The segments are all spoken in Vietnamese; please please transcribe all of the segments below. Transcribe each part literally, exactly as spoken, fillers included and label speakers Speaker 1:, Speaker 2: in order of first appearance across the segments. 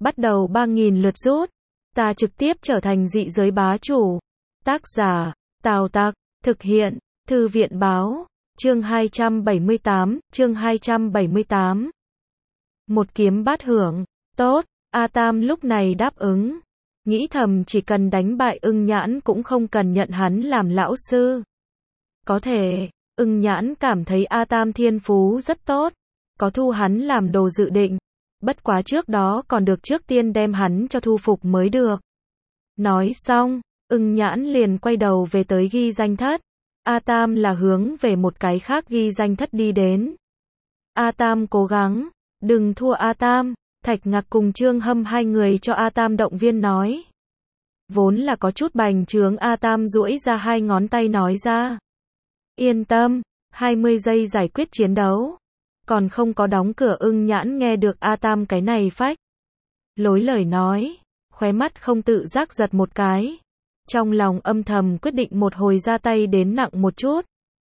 Speaker 1: bắt đầu ba nghìn lượt rút. Ta trực tiếp trở thành dị giới bá chủ. Tác giả, Tào Tặc, thực hiện, Thư viện báo, chương hai trăm bảy mươi tám, chương hai trăm bảy mươi tám. Một kiếm bát hưởng, tốt, A Tam lúc này đáp ứng. Nghĩ thầm chỉ cần đánh bại Ưng Nhãn cũng không cần nhận hắn làm lão sư. Có thể, Ưng Nhãn cảm thấy A Tam thiên phú rất tốt, có thu hắn làm đồ dự định. Bất quá trước đó còn được trước tiên đem hắn cho thu phục mới được. Nói xong, Ưng Nhãn liền quay đầu về tới ghi danh thất. A Tam là hướng về một cái khác ghi danh thất đi đến. A Tam cố gắng, đừng thua A Tam. Thạch Ngạc cùng Trương Hâm hai người cho A Tam động viên nói. Vốn là có chút bành trướng, A Tam duỗi ra hai ngón tay nói ra. Yên tâm, hai mươi giây giải quyết chiến đấu. Còn không có đóng cửa. Ưng Nhãn nghe được A Tam cái này phách lối lời nói, khóe mắt không tự giác giật một cái. Trong lòng âm thầm quyết định một hồi ra tay đến nặng một chút.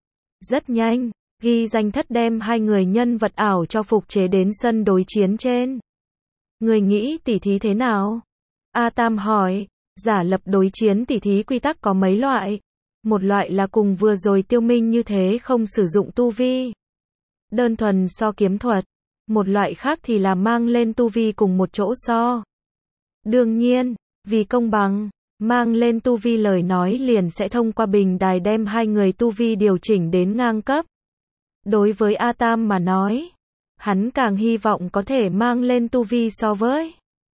Speaker 1: Rất nhanh, ghi danh thất đem hai người nhân vật ảo cho phục chế đến sân đối chiến trên. Người nghĩ tỉ thí thế nào? A Tam hỏi. Giả lập đối chiến tỉ thí quy tắc có mấy loại. Một loại là cùng vừa rồi Tiêu Minh như thế không sử dụng tu vi, đơn thuần so kiếm thuật. Một loại khác thì là mang lên tu vi cùng một chỗ so. Đương nhiên, vì công bằng, mang lên tu vi lời nói liền sẽ thông qua bình đài đem hai người tu vi điều chỉnh đến ngang cấp. Đối với A Tam mà nói, hắn càng hy vọng có thể mang lên tu vi so với.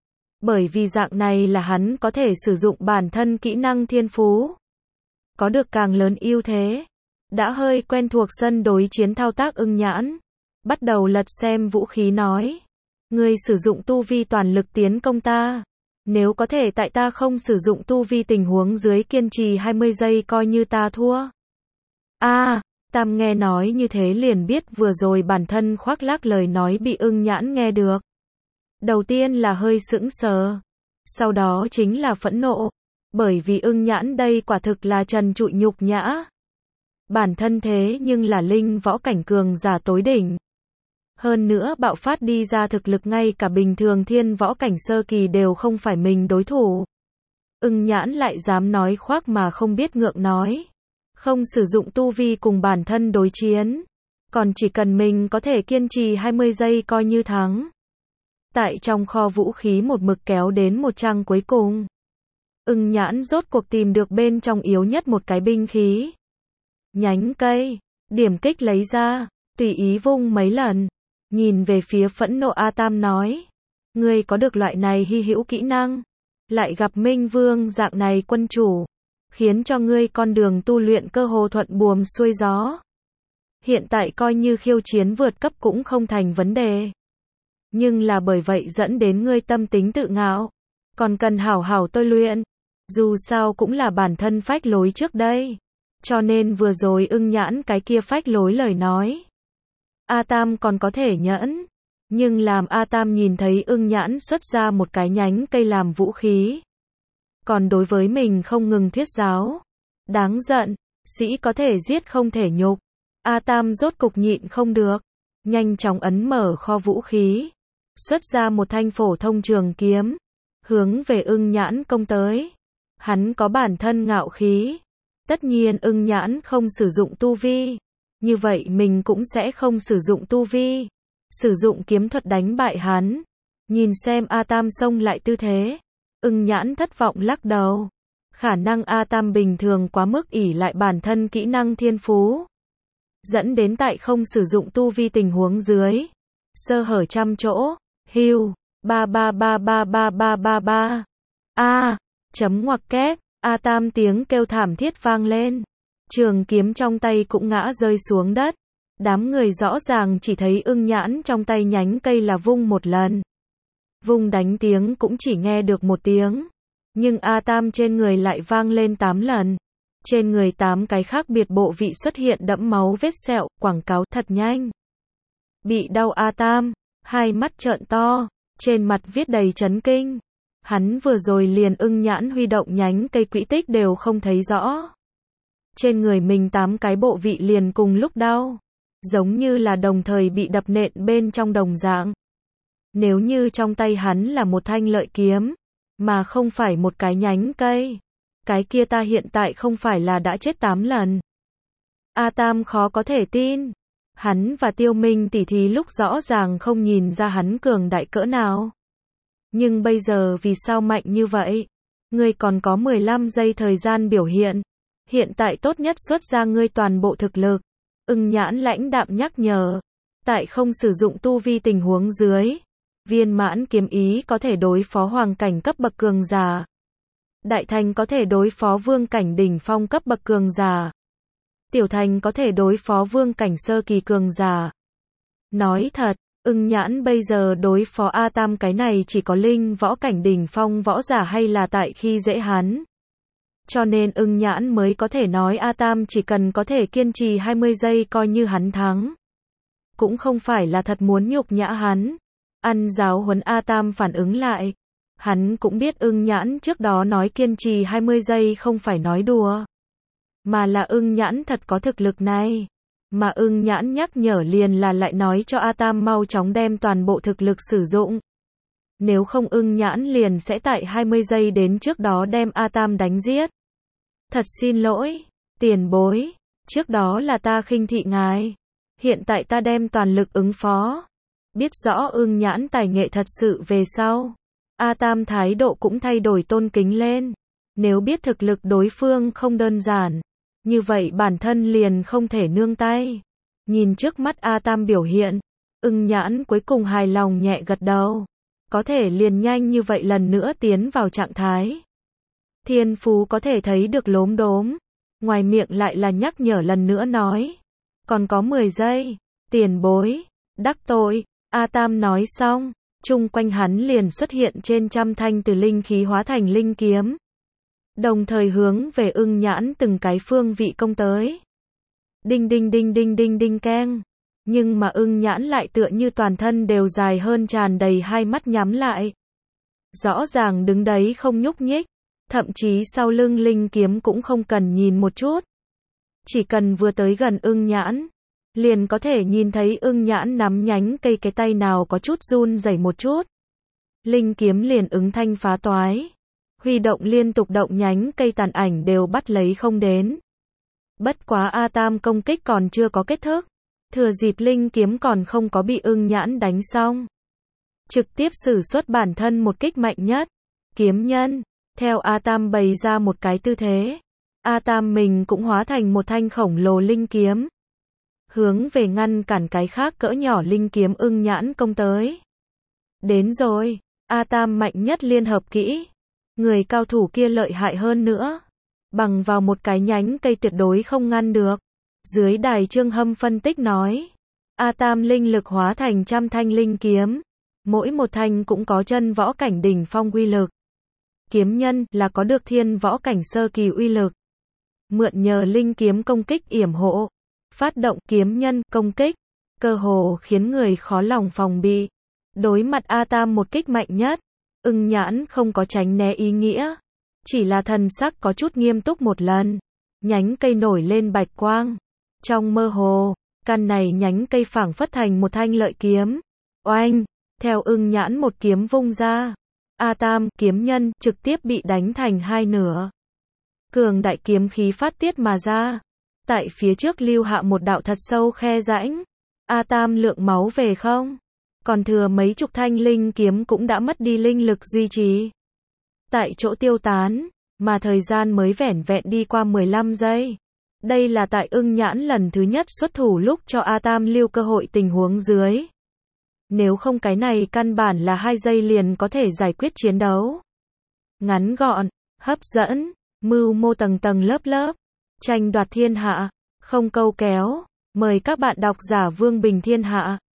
Speaker 1: Bởi vì dạng này là hắn có thể sử dụng bản thân kỹ năng thiên phú. Có được càng lớn ưu thế. Đã hơi quen thuộc sân đối chiến thao tác. Ưng Nhãn bắt đầu lật xem vũ khí nói. Ngươi sử dụng tu vi toàn lực tiến công ta. Nếu có thể tại ta không sử dụng tu vi tình huống dưới kiên trì hai mươi giây coi như ta thua. A, à, Tam nghe nói như thế liền biết vừa rồi bản thân khoác lác lời nói bị Ưng Nhãn nghe được. Đầu tiên là hơi sững sờ, sau đó chính là phẫn nộ, bởi vì Ưng Nhãn đây quả thực là trần trụi nhục nhã. Bản thân thế nhưng là linh võ cảnh cường giả tối đỉnh. Hơn nữa bạo phát đi ra thực lực ngay cả bình thường thiên võ cảnh sơ kỳ đều không phải mình đối thủ. Ưng Nhãn lại dám nói khoác mà không biết ngượng nói. Không sử dụng tu vi cùng bản thân đối chiến. Còn chỉ cần mình có thể kiên trì hai mươi giây coi như thắng. Tại trong kho vũ khí một mực kéo đến một trang cuối cùng. Ưng Nhãn rốt cuộc tìm được bên trong yếu nhất một cái binh khí. Nhánh cây, điểm kích lấy ra, tùy ý vung mấy lần. Nhìn về phía phẫn nộ A Tam nói. Ngươi có được loại này hy hữu kỹ năng. Lại gặp Minh Vương dạng này quân chủ. Khiến cho ngươi con đường tu luyện cơ hồ thuận buồm xuôi gió. Hiện tại coi như khiêu chiến vượt cấp cũng không thành vấn đề. Nhưng là bởi vậy dẫn đến ngươi tâm tính tự ngạo. Còn cần hảo hảo tôi luyện. Dù sao cũng là bản thân phách lối trước đây. Cho nên vừa rồi Ưng Nhãn cái kia phách lối lời nói. A Tam còn có thể nhẫn. Nhưng làm A Tam nhìn thấy Ưng Nhãn xuất ra một cái nhánh cây làm vũ khí. Còn đối với mình không ngừng thuyết giáo. Đáng giận, sĩ có thể giết không thể nhục. A Tam rốt cục nhịn không được. Nhanh chóng ấn mở kho vũ khí. Xuất ra một thanh phổ thông trường kiếm. Hướng về Ưng Nhãn công tới. Hắn có bản thân ngạo khí. Tất nhiên Ưng Nhãn không sử dụng tu vi. Như vậy mình cũng sẽ không sử dụng tu vi. Sử dụng kiếm thuật đánh bại hắn. Nhìn xem A Tam xông lại tư thế. Ưng Nhãn thất vọng lắc đầu. Khả năng A Tam bình thường quá mức ỷ lại bản thân kỹ năng thiên phú. Dẫn đến tại không sử dụng tu vi tình huống dưới. Sơ hở trăm chỗ. Hưu. Ba ba ba ba ba ba ba ba. A. Chấm ngoặc kép. A Tam tiếng kêu thảm thiết vang lên. Trường kiếm trong tay cũng ngã rơi xuống đất. Đám người rõ ràng chỉ thấy Ưng Nhãn trong tay nhánh cây là vung một lần. Vung đánh tiếng cũng chỉ nghe được một tiếng. Nhưng A Tam trên người lại vang lên tám lần. Trên người tám cái khác biệt bộ vị xuất hiện đẫm máu vết sẹo, quảng cáo thật nhanh. Bị đau A Tam, hai mắt trợn to, trên mặt viết đầy chấn kinh. Hắn vừa rồi liền Ưng Nhãn huy động nhánh cây quỹ tích đều không thấy rõ. Trên người mình tám cái bộ vị liền cùng lúc đau. Giống như là đồng thời bị đập nện bên trong đồng dạng. Nếu như trong tay hắn là một thanh lợi kiếm, mà không phải một cái nhánh cây, cái kia ta hiện tại không phải là đã chết tám lần. A Tam khó có thể tin. Hắn và Tiêu Minh tỉ thí lúc rõ ràng không nhìn ra hắn cường đại cỡ nào. Nhưng bây giờ vì sao mạnh như vậy? Ngươi còn có mười lăm giây thời gian biểu hiện. Hiện tại tốt nhất xuất ra ngươi toàn bộ thực lực. Ưng Nhãn lãnh đạm nhắc nhở. Tại không sử dụng tu vi tình huống dưới, viên mãn kiếm ý có thể đối phó hoàng cảnh cấp bậc cường giả. Đại thành có thể đối phó vương cảnh đỉnh phong cấp bậc cường giả. Tiểu thành có thể đối phó vương cảnh sơ kỳ cường giả. Nói thật, Ưng Nhãn bây giờ đối phó A Tam cái này chỉ có linh võ cảnh đỉnh phong võ giả hay là tại khi dễ hắn. Cho nên Ưng Nhãn mới có thể nói A Tam chỉ cần có thể kiên trì hai mươi giây coi như hắn thắng. Cũng không phải là thật muốn nhục nhã hắn. Ăn giáo huấn A Tam phản ứng lại. Hắn cũng biết Ưng Nhãn trước đó nói kiên trì hai mươi giây không phải nói đùa. Mà là Ưng Nhãn thật có thực lực này. Mà Ưng Nhãn nhắc nhở liền là lại nói cho A Tam mau chóng đem toàn bộ thực lực sử dụng. Nếu không Ưng Nhãn liền sẽ tại hai mươi giây đến trước đó đem A Tam đánh giết. Thật xin lỗi, tiền bối. Trước đó là ta khinh thị ngài. Hiện tại ta đem toàn lực ứng phó. Biết rõ Ưng Nhãn tài nghệ thật sự về sau. A Tam thái độ cũng thay đổi tôn kính lên. Nếu biết thực lực đối phương không đơn giản, như vậy bản thân liền không thể nương tay. Nhìn trước mắt A Tam biểu hiện, Ưng Nhãn cuối cùng hài lòng nhẹ gật đầu. Có thể liền nhanh như vậy lần nữa tiến vào trạng thái. Thiên phú có thể thấy được lốm đốm. Ngoài miệng lại là nhắc nhở lần nữa nói. Còn có mười giây. Tiền bối. Đắc tội. A Tam nói xong. Chung quanh hắn liền xuất hiện trên trăm thanh từ linh khí hóa thành linh kiếm. Đồng thời hướng về Ưng Nhãn từng cái phương vị công tới. Đinh đinh đinh đinh đinh đinh keng. Nhưng mà Ưng Nhãn lại tựa như toàn thân đều dài hơn tràn đầy hai mắt nhắm lại. Rõ ràng đứng đấy không nhúc nhích. Thậm chí sau lưng linh kiếm cũng không cần nhìn một chút. Chỉ cần vừa tới gần Ưng Nhãn, liền có thể nhìn thấy Ưng Nhãn nắm nhánh cây cái tay nào có chút run rẩy một chút. Linh kiếm liền ứng thanh phá toái. Huy động liên tục động nhánh cây tàn ảnh đều bắt lấy không đến. Bất quá A Tam công kích còn chưa có kết thúc. Thừa dịp linh kiếm còn không có bị Ưng Nhãn đánh xong. Trực tiếp sử xuất bản thân một kích mạnh nhất. Kiếm nhân. Theo A Tam bày ra một cái tư thế. A Tam mình cũng hóa thành một thanh khổng lồ linh kiếm. Hướng về ngăn cản cái khác cỡ nhỏ linh kiếm Ưng Nhãn công tới. Đến rồi. A Tam mạnh nhất liên hợp kỹ. Người cao thủ kia lợi hại hơn nữa. Bằng vào một cái nhánh cây tuyệt đối không ngăn được. Dưới đài Trương Hâm phân tích nói. A Tam linh lực hóa thành trăm thanh linh kiếm. Mỗi một thanh cũng có chân võ cảnh đỉnh phong uy lực. Kiếm nhân là có được thiên võ cảnh sơ kỳ uy lực. Mượn nhờ linh kiếm công kích yểm hộ. Phát động kiếm nhân công kích. Cơ hồ khiến người khó lòng phòng bị. Đối mặt A Tam một kích mạnh nhất. Ưng Nhãn không có tránh né ý nghĩa. Chỉ là thần sắc có chút nghiêm túc một lần. Nhánh cây nổi lên bạch quang. Trong mơ hồ, căn này nhánh cây phảng phất thành một thanh lợi kiếm. Oanh! Theo Ưng Nhãn một kiếm vung ra. A Tam, kiếm nhân, trực tiếp bị đánh thành hai nửa. Cường đại kiếm khí phát tiết mà ra. Tại phía trước lưu hạ một đạo thật sâu khe rãnh. A Tam lượng máu về không? Còn thừa mấy chục thanh linh kiếm cũng đã mất đi linh lực duy trì. Tại chỗ tiêu tán, mà thời gian mới vẻn vẹn đi qua mười lăm giây. Đây là tại Ưng Nhãn lần thứ nhất xuất thủ lúc cho A Tam lưu cơ hội tình huống dưới. Nếu không cái này căn bản là hai giây liền có thể giải quyết chiến đấu. Ngắn gọn, hấp dẫn, mưu mô tầng tầng lớp lớp, tranh đoạt thiên hạ, không câu kéo. Mời các bạn đọc giả Vương Bình Thiên Hạ.